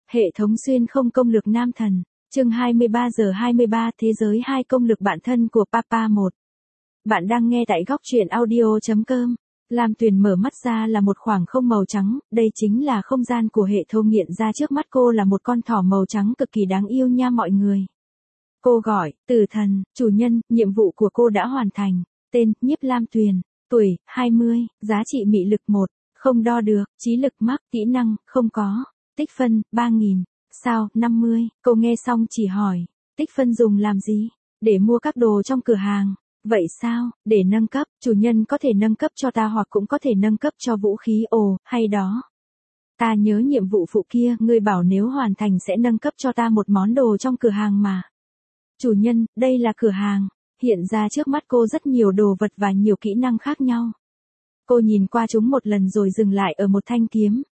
Hệ thống xuyên không công lược nam thần. Chương 23:23 Thế giới 2 công lược bạn thân của Papa 1. Bạn đang nghe tại góc truyện audio.com. Lam Tuyền mở mắt ra là một khoảng không màu trắng, đây chính là không gian của hệ thống nghiện ra trước mắt cô là một con thỏ màu trắng cực kỳ đáng yêu nha mọi người. Cô gọi, Tử Thần, chủ nhân, nhiệm vụ của cô đã hoàn thành. Tên, Nhiếp Lam Tuyền, tuổi, 20, giá trị mị lực 1, không đo được, trí lực mắc, kỹ năng, không có, tích phân, 3.000, sao, 50, cô nghe xong chỉ hỏi, tích phân dùng làm gì? Để mua các đồ trong cửa hàng. Vậy sao, để nâng cấp, chủ nhân có thể nâng cấp cho ta hoặc cũng có thể nâng cấp cho vũ khí hay đó. Ta nhớ nhiệm vụ phụ kia, ngươi bảo nếu hoàn thành sẽ nâng cấp cho ta một món đồ trong cửa hàng mà. Chủ nhân, đây là cửa hàng, hiện ra trước mắt cô rất nhiều đồ vật và nhiều kỹ năng khác nhau. Cô nhìn qua chúng một lần rồi dừng lại ở một thanh kiếm.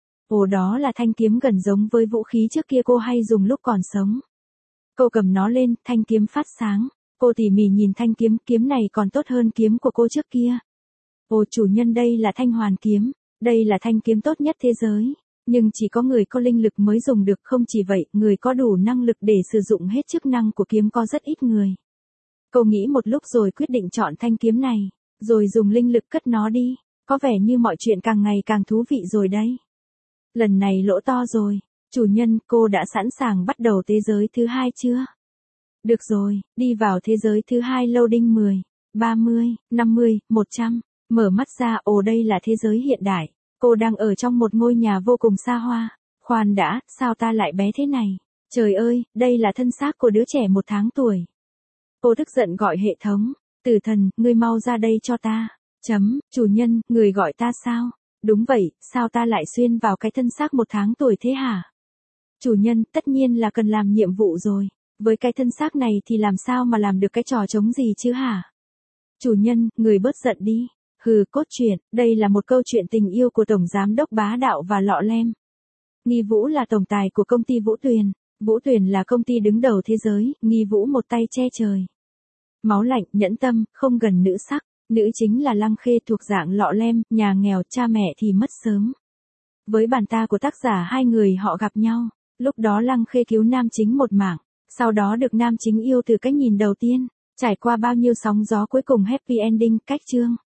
Đó là thanh kiếm gần giống với vũ khí trước kia cô hay dùng lúc còn sống. Cô cầm nó lên, thanh kiếm phát sáng. Cô tỉ mỉ nhìn thanh kiếm, kiếm này còn tốt hơn kiếm của cô trước kia. Chủ nhân đây là thanh hoàn kiếm, đây là thanh kiếm tốt nhất thế giới. Nhưng chỉ có người có linh lực mới dùng được, không chỉ vậy, người có đủ năng lực để sử dụng hết chức năng của kiếm có rất ít người. Cô nghĩ một lúc rồi quyết định chọn thanh kiếm này, rồi dùng linh lực cất nó đi. Có vẻ như mọi chuyện càng ngày càng thú vị rồi đấy. Lần này lỗ to rồi. Chủ nhân, cô đã sẵn sàng bắt đầu thế giới thứ 2 chưa? Được rồi, đi vào thế giới thứ 2 loading 10, 30, 50, 100. Mở mắt ra, đây là thế giới hiện đại. Cô đang ở trong một ngôi nhà vô cùng xa hoa. Khoan đã, sao ta lại bé thế này? Trời ơi, đây là thân xác của đứa trẻ 1 tháng tuổi. Cô tức giận gọi hệ thống. Tử Thần, ngươi mau ra đây cho ta. Chủ nhân, người gọi ta sao? Đúng vậy, sao ta lại xuyên vào cái thân xác 1 tháng tuổi thế hả? Chủ nhân, tất nhiên là cần làm nhiệm vụ rồi. Với cái thân xác này thì làm sao mà làm được cái trò trống gì chứ hả? Chủ nhân, người bớt giận đi. Cốt truyện, đây là một câu chuyện tình yêu của Tổng Giám đốc Bá Đạo và Lọ Lem. Nghi Vũ là tổng tài của công ty Vũ Tuyền. Vũ Tuyền là công ty đứng đầu thế giới, Nghi Vũ một tay che trời. Máu lạnh, nhẫn tâm, không gần nữ sắc. Nữ chính là Lăng Khê thuộc dạng Lọ Lem, nhà nghèo, cha mẹ thì mất sớm. Với bàn ta của tác giả hai người họ gặp nhau. Lúc đó Lăng Khê cứu nam chính một mạng. Sau đó được nam chính yêu từ cách nhìn đầu tiên. Trải qua bao nhiêu sóng gió cuối cùng happy ending, cách chương.